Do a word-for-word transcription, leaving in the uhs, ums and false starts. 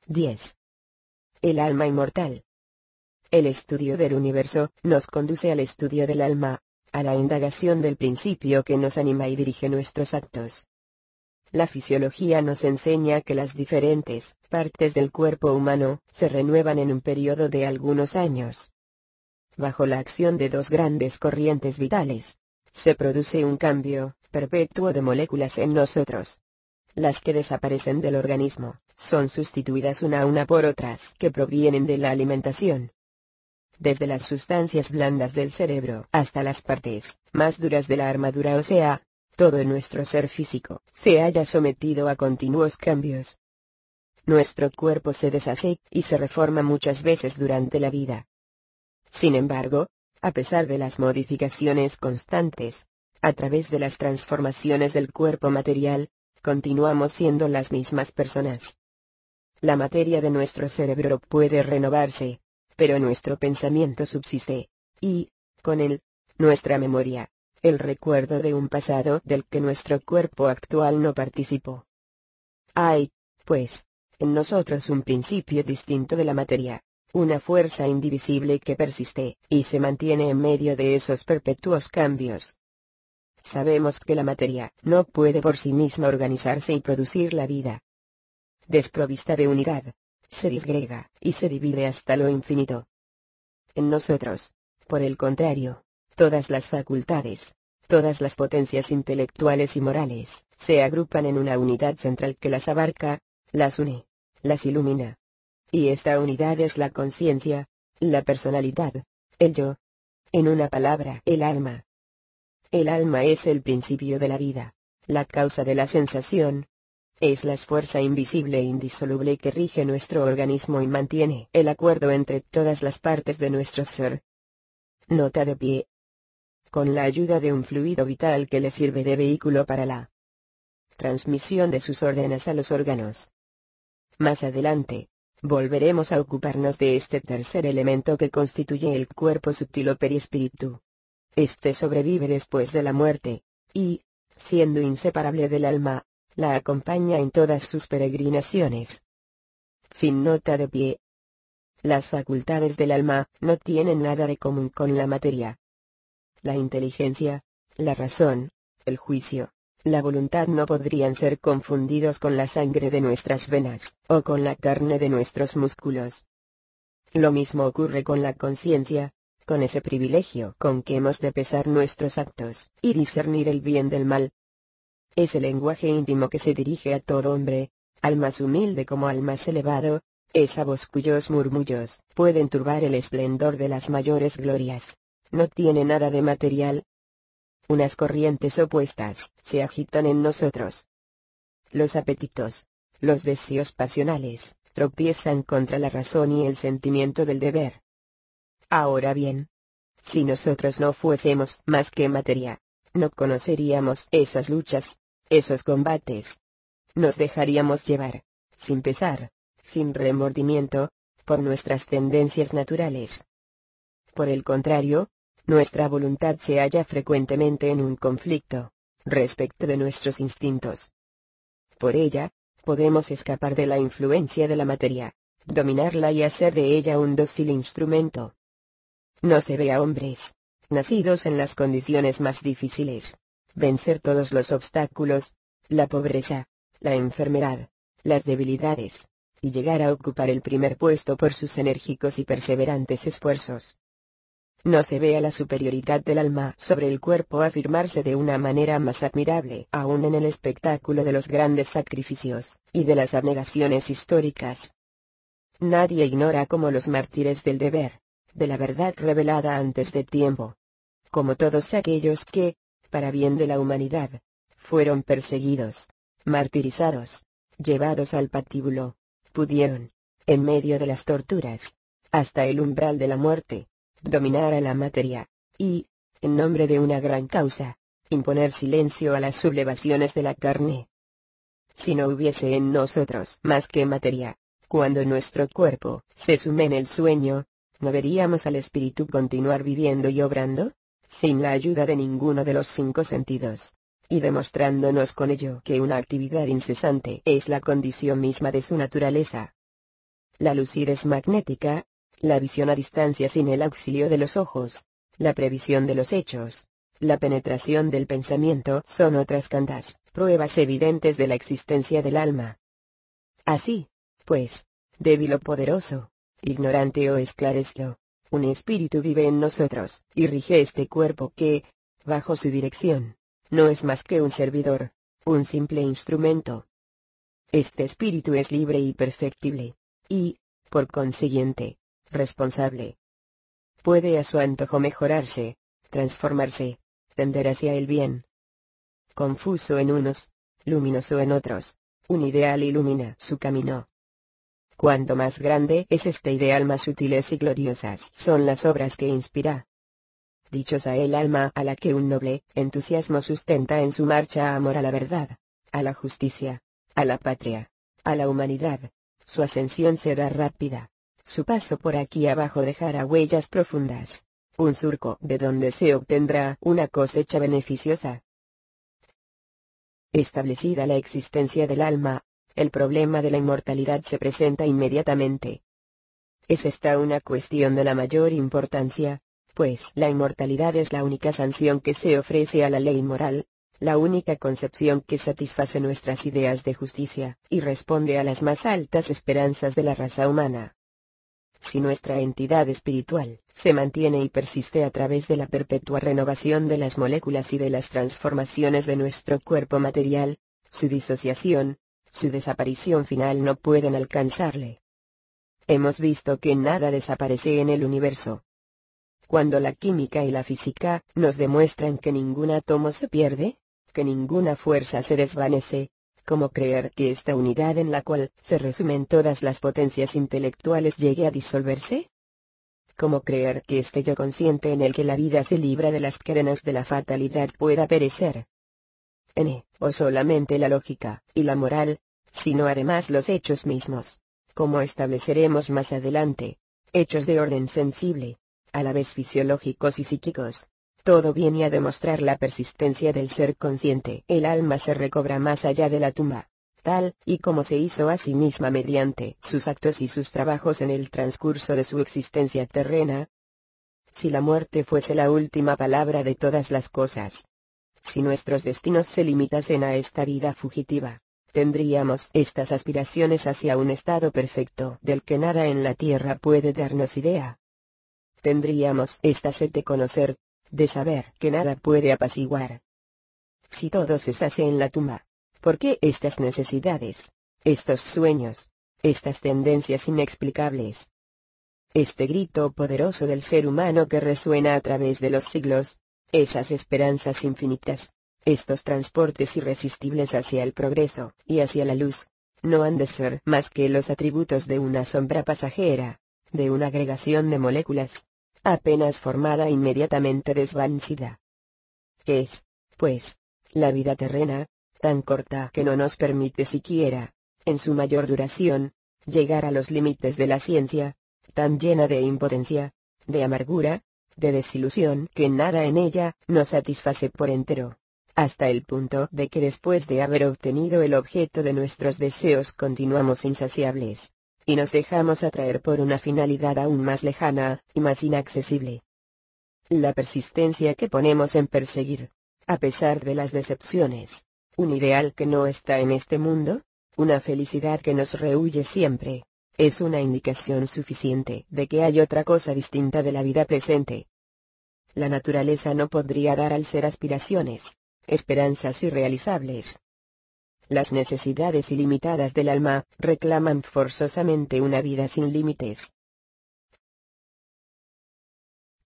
diez. El alma inmortal. El estudio del universo nos conduce al estudio del alma, a la indagación del principio que nos anima y dirige nuestros actos. La fisiología nos enseña que las diferentes partes del cuerpo humano se renuevan en un periodo de algunos años. Bajo la acción de dos grandes corrientes vitales, se produce un cambio perpetuo de moléculas en nosotros. Las que desaparecen del organismo son sustituidas una a una por otras que provienen de la alimentación. Desde las sustancias blandas del cerebro hasta las partes más duras de la armadura ósea, todo en nuestro ser físico se halla sometido a continuos cambios. Nuestro cuerpo se deshace y se reforma muchas veces durante la vida. Sin embargo, a pesar de las modificaciones constantes, a través de las transformaciones del cuerpo material, continuamos siendo las mismas personas. La materia de nuestro cerebro puede renovarse, pero nuestro pensamiento subsiste, y, con él, nuestra memoria, el recuerdo de un pasado del que nuestro cuerpo actual no participó. Hay, pues, en nosotros un principio distinto de la materia, una fuerza indivisible que persiste y se mantiene en medio de esos perpetuos cambios. Sabemos que la materia no puede por sí misma organizarse y producir la vida. Desprovista de unidad, se disgrega y se divide hasta lo infinito. En nosotros, por el contrario, todas las facultades, todas las potencias intelectuales y morales, se agrupan en una unidad central que las abarca, las une, las ilumina. Y esta unidad es la conciencia, la personalidad, el yo. En una palabra, el alma. El alma es el principio de la vida, la causa de la sensación. Es la fuerza invisible e indisoluble que rige nuestro organismo y mantiene el acuerdo entre todas las partes de nuestro ser. Nota de pie. Con la ayuda de un fluido vital que le sirve de vehículo para la transmisión de sus órdenes a los órganos. Más adelante, volveremos a ocuparnos de este tercer elemento que constituye el cuerpo sutil o perispíritu. Este sobrevive después de la muerte, y, siendo inseparable del alma, la acompaña en todas sus peregrinaciones. Fin. Nota de pie. Las facultades del alma no tienen nada de común con la materia. La inteligencia, la razón, el juicio, la voluntad no podrían ser confundidos con la sangre de nuestras venas, o con la carne de nuestros músculos. Lo mismo ocurre con la conciencia, con ese privilegio con que hemos de pesar nuestros actos, y discernir el bien del mal. Es el lenguaje íntimo que se dirige a todo hombre, al más humilde como al más elevado, esa voz cuyos murmullos pueden turbar el esplendor de las mayores glorias. No tiene nada de material. Unas corrientes opuestas se agitan en nosotros. Los apetitos, los deseos pasionales, tropiezan contra la razón y el sentimiento del deber. Ahora bien, si nosotros no fuésemos más que materia, no conoceríamos esas luchas, esos combates. Nos dejaríamos llevar, sin pesar, sin remordimiento, por nuestras tendencias naturales. Por el contrario, nuestra voluntad se halla frecuentemente en un conflicto respecto de nuestros instintos. Por ella, podemos escapar de la influencia de la materia, dominarla y hacer de ella un dócil instrumento. No se ve a hombres, nacidos en las condiciones más difíciles, vencer todos los obstáculos, la pobreza, la enfermedad, las debilidades, y llegar a ocupar el primer puesto por sus enérgicos y perseverantes esfuerzos. No se ve a la superioridad del alma sobre el cuerpo afirmarse de una manera más admirable aún en el espectáculo de los grandes sacrificios y de las abnegaciones históricas. Nadie ignora cómo los mártires del deber, de la verdad revelada antes de tiempo, como todos aquellos que, para bien de la humanidad, fueron perseguidos, martirizados, llevados al patíbulo, pudieron, en medio de las torturas, hasta el umbral de la muerte, dominar a la materia, y, en nombre de una gran causa, imponer silencio a las sublevaciones de la carne. Si no hubiese en nosotros más que materia, cuando nuestro cuerpo se sume en el sueño, ¿no veríamos al espíritu continuar viviendo y obrando, sin la ayuda de ninguno de los cinco sentidos, y demostrándonos con ello que una actividad incesante es la condición misma de su naturaleza? la lucidez magnética, la visión a distancia sin el auxilio de los ojos, la previsión de los hechos, la penetración del pensamiento son otras tantas pruebas evidentes de la existencia del alma. Así, pues, débil o poderoso, ignorante o esclarecido, un espíritu vive en nosotros, y rige este cuerpo que, bajo su dirección, no es más que un servidor, un simple instrumento. Este espíritu es libre y perfectible, y, por consiguiente, responsable. Puede a su antojo mejorarse, transformarse, tender hacia el bien. Confuso en unos, luminoso en otros, un ideal ilumina su camino. Cuanto más grande es este ideal, más sutiles y gloriosas son las obras que inspira. Dichosa el alma a la que un noble entusiasmo sustenta en su marcha amor a la verdad, a la justicia, a la patria, a la humanidad. Su ascensión será rápida. Su paso por aquí abajo dejará huellas profundas, un surco de donde se obtendrá una cosecha beneficiosa. Establecida la existencia del alma, el problema de la inmortalidad se presenta inmediatamente. Es esta una cuestión de la mayor importancia, pues la inmortalidad es la única sanción que se ofrece a la ley moral, la única concepción que satisface nuestras ideas de justicia, y responde a las más altas esperanzas de la raza humana. Si nuestra entidad espiritual se mantiene y persiste a través de la perpetua renovación de las moléculas y de las transformaciones de nuestro cuerpo material, su disociación, su desaparición final no pueden alcanzarle. Hemos visto que nada desaparece en el universo. Cuando la química y la física nos demuestran que ningún átomo se pierde, que ninguna fuerza se desvanece, ¿cómo creer que esta unidad en la cual se resumen todas las potencias intelectuales llegue a disolverse? ¿Cómo creer que este yo consciente en el que la vida se libra de las cadenas de la fatalidad pueda perecer? N, o solamente la lógica y la moral, sino además los hechos mismos, como estableceremos más adelante, hechos de orden sensible, a la vez fisiológicos y psíquicos. Todo viene a demostrar la persistencia del ser consciente. El alma se recobra más allá de la tumba, tal y como se hizo a sí misma mediante sus actos y sus trabajos en el transcurso de su existencia terrena. Si la muerte fuese la última palabra de todas las cosas, si nuestros destinos se limitasen a esta vida fugitiva, tendríamos estas aspiraciones hacia un estado perfecto del que nada en la tierra puede darnos idea. Tendríamos esta sed de conocer, de saber que nada puede apaciguar. Si todo cesase en la tumba, ¿por qué estas necesidades, estos sueños, estas tendencias inexplicables? Este grito poderoso del ser humano que resuena a través de los siglos, esas esperanzas infinitas, estos transportes irresistibles hacia el progreso y hacia la luz, no han de ser más que los atributos de una sombra pasajera, de una agregación de moléculas, apenas formada inmediatamente desvanecida. Es, pues, la vida terrena, tan corta que no nos permite siquiera, en su mayor duración, llegar a los límites de la ciencia, tan llena de impotencia, de amargura, de desilusión que nada en ella nos satisface por entero, hasta el punto de que después de haber obtenido el objeto de nuestros deseos continuamos insaciables, y nos dejamos atraer por una finalidad aún más lejana y más inaccesible. La persistencia que ponemos en perseguir, a pesar de las decepciones, un ideal que no está en este mundo, una felicidad que nos rehúye siempre, es una indicación suficiente de que hay otra cosa distinta de la vida presente. La naturaleza no podría dar al ser aspiraciones, esperanzas irrealizables. Las necesidades ilimitadas del alma reclaman forzosamente una vida sin límites.